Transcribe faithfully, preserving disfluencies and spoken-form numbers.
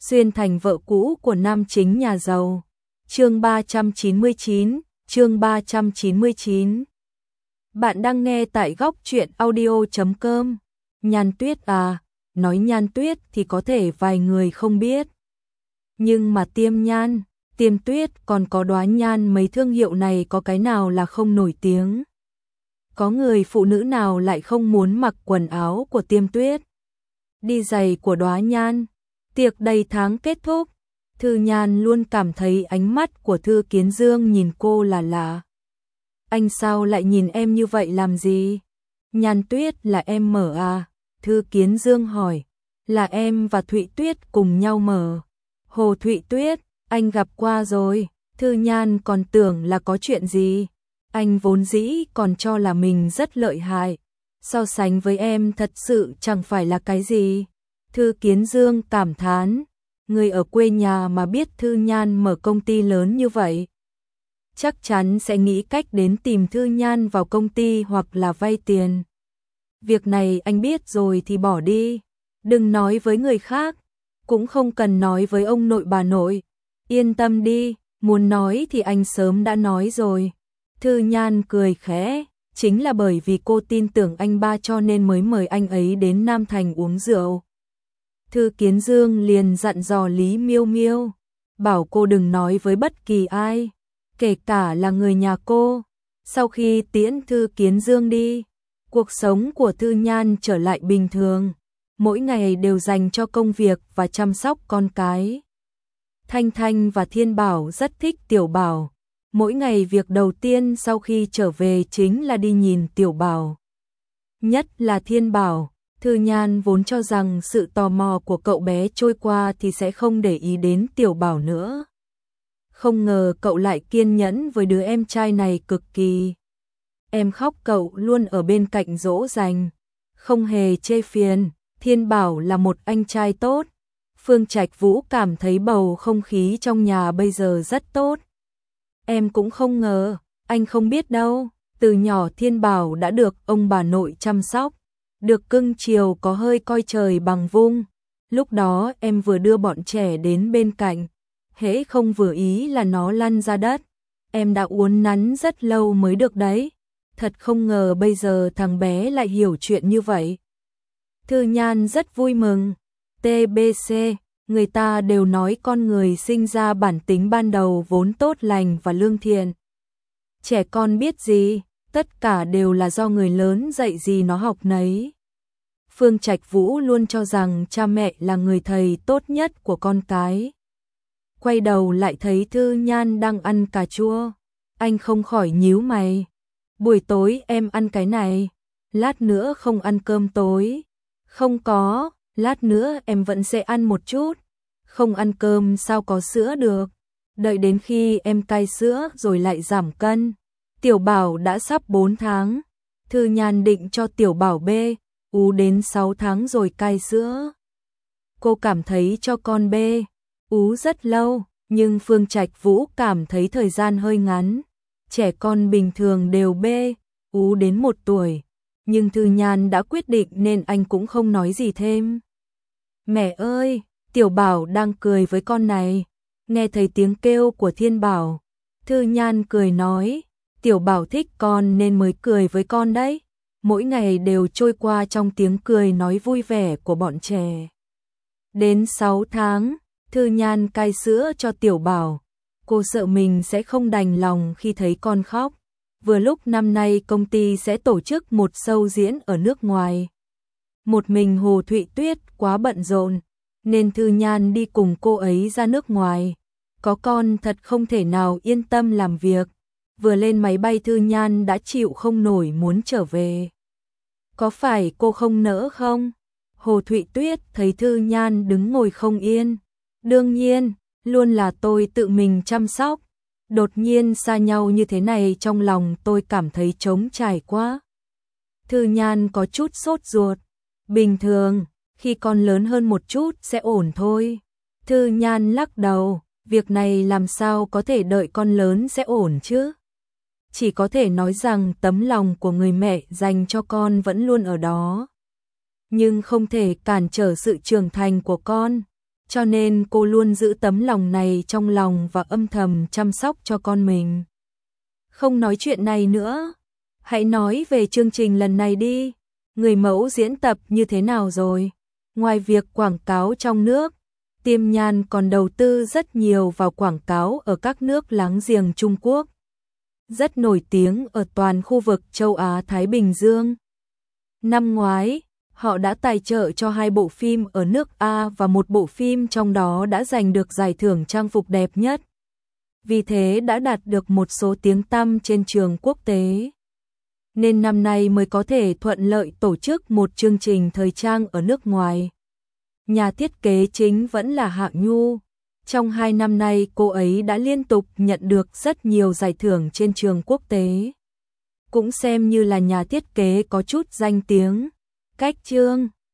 xuyên thành vợ cũ của nam chính nhà giàu. Chương ba trăm chín mươi chín, chương ba trăm chín mươi chín. Bạn đang nghe tại góc truyện audio chấm com. Nhan Tuyết à, nói Nhan Tuyết thì có thể vài người không biết. Nhưng mà Tiêm Nhan, Tiêm Tuyết còn có Đóa Nhan, mấy thương hiệu này có cái nào là không nổi tiếng. Có người phụ nữ nào lại không muốn mặc quần áo của Tiêm Tuyết, đi giày của Đóa Nhan. Tiệc đầy tháng kết thúc, Thư Nhan luôn cảm thấy ánh mắt của Thư Kiến Dương nhìn cô là lạ. Anh sao lại nhìn em như vậy làm gì? Nhan Tuyết là em mở à? Thư Kiến Dương hỏi. Là em và Thụy Tuyết cùng nhau mở. Hồ Thụy Tuyết, anh gặp qua rồi. Thư Nhan còn tưởng là có chuyện gì. Anh vốn dĩ còn cho là mình rất lợi hại. So sánh với em thật sự chẳng phải là cái gì. Thư Kiến Dương cảm thán. Người ở quê nhà mà biết Thư Nhan mở công ty lớn như vậy, chắc chắn sẽ nghĩ cách đến tìm Thư Nhan vào công ty hoặc là vay tiền. Việc này anh biết rồi thì bỏ đi. Đừng nói với người khác. Cũng không cần nói với ông nội bà nội. Yên tâm đi, muốn nói thì anh sớm đã nói rồi. Thư Nhan cười khẽ. Chính là bởi vì cô tin tưởng anh ba cho nên mới mời anh ấy đến Nam Thành uống rượu. Thư Kiến Dương liền dặn dò Lý Miêu Miêu, bảo cô đừng nói với bất kỳ ai, kể cả là người nhà cô. Sau khi tiễn Thư Kiến Dương đi, cuộc sống của Thư Nhan trở lại bình thường, mỗi ngày đều dành cho công việc và chăm sóc con cái. Thanh Thanh và Thiên Bảo rất thích Tiểu Bảo, mỗi ngày việc đầu tiên sau khi trở về chính là đi nhìn Tiểu Bảo. Nhất là Thiên Bảo, Thư Nhan vốn cho rằng sự tò mò của cậu bé trôi qua thì sẽ không để ý đến Tiểu Bảo nữa. Không ngờ cậu lại kiên nhẫn với đứa em trai này cực kỳ. Em khóc cậu luôn ở bên cạnh dỗ dành, không hề chê phiền. Thiên Bảo là một anh trai tốt. Phương Trạch Vũ cảm thấy bầu không khí trong nhà bây giờ rất tốt. Em cũng không ngờ, anh không biết đâu, từ nhỏ Thiên Bảo đã được ông bà nội chăm sóc, được cưng chiều, có hơi coi trời bằng vung. Lúc đó em vừa đưa bọn trẻ đến bên cạnh, hễ không vừa ý là nó lăn ra đất. Em đã uốn nắn rất lâu mới được đấy. Thật không ngờ bây giờ thằng bé lại hiểu chuyện như vậy. Thư Nhan rất vui mừng. tê bê xê, người ta đều nói con người sinh ra bản tính ban đầu vốn tốt lành và lương thiện. Trẻ con biết gì, tất cả đều là do người lớn dạy gì nó học nấy. Phương Trạch Vũ luôn cho rằng cha mẹ là người thầy tốt nhất của con cái. Quay đầu lại thấy Thư Nhan đang ăn cà chua, anh không khỏi nhíu mày. Buổi tối em ăn cái này, lát nữa không ăn cơm tối. Không có, lát nữa em vẫn sẽ ăn một chút. Không ăn cơm sao có sữa được, đợi đến khi em cai sữa rồi lại giảm cân. Tiểu Bảo đã sắp bốn tháng, Thư Nhan định cho Tiểu Bảo bê, ú đến sáu tháng rồi cai sữa. Cô cảm thấy cho con bê, ú rất lâu, nhưng Phương Trạch Vũ cảm thấy thời gian hơi ngắn. Trẻ con bình thường đều bê, ú đến một tuổi, nhưng Thư Nhan đã quyết định nên anh cũng không nói gì thêm. Mẹ ơi, Tiểu Bảo đang cười với con này. Nghe thấy tiếng kêu của Thiên Bảo, Thư Nhan cười nói, Tiểu Bảo thích con nên mới cười với con đấy. Mỗi ngày đều trôi qua trong tiếng cười nói vui vẻ của bọn trẻ. Đến sáu tháng, Thư Nhan cai sữa cho Tiểu Bảo. Cô sợ mình sẽ không đành lòng khi thấy con khóc. Vừa lúc năm nay công ty sẽ tổ chức một show diễn ở nước ngoài. Một mình Hồ Thụy Tuyết quá bận rộn, nên Thư Nhan đi cùng cô ấy ra nước ngoài. Có con thật không thể nào yên tâm làm việc. Vừa lên máy bay Thư Nhan đã chịu không nổi muốn trở về. Có phải cô không nỡ không? Hồ Thụy Tuyết thấy Thư Nhan đứng ngồi không yên. Đương nhiên, luôn là tôi tự mình chăm sóc. Đột nhiên xa nhau như thế này trong lòng tôi cảm thấy trống trải quá. Thư Nhan có chút sốt ruột. Bình thường, khi con lớn hơn một chút sẽ ổn thôi. Thư Nhan lắc đầu, việc này làm sao có thể đợi con lớn sẽ ổn chứ? Chỉ có thể nói rằng tấm lòng của người mẹ dành cho con vẫn luôn ở đó. Nhưng không thể cản trở sự trưởng thành của con. cho nên cô luôn giữ tấm lòng này trong lòng và âm thầm chăm sóc cho con mình. Không nói chuyện này nữa, hãy nói về chương trình lần này đi. Người mẫu diễn tập như thế nào rồi? Ngoài việc quảng cáo trong nước, Tiêm Nhan còn đầu tư rất nhiều vào quảng cáo ở các nước láng giềng Trung Quốc, rất nổi tiếng ở toàn khu vực châu Á-Thái Bình Dương. Năm ngoái, họ đã tài trợ cho hai bộ phim ở nước A và một bộ phim trong đó đã giành được giải thưởng trang phục đẹp nhất. Vì thế đã đạt được một số tiếng tăm trên trường quốc tế. Nên năm nay mới có thể thuận lợi tổ chức một chương trình thời trang ở nước ngoài. Nhà thiết kế chính vẫn là Hạ Nhu. Trong hai năm nay cô ấy đã liên tục nhận được rất nhiều giải thưởng trên trường quốc tế. Cũng xem như là nhà thiết kế có chút danh tiếng. Cách chương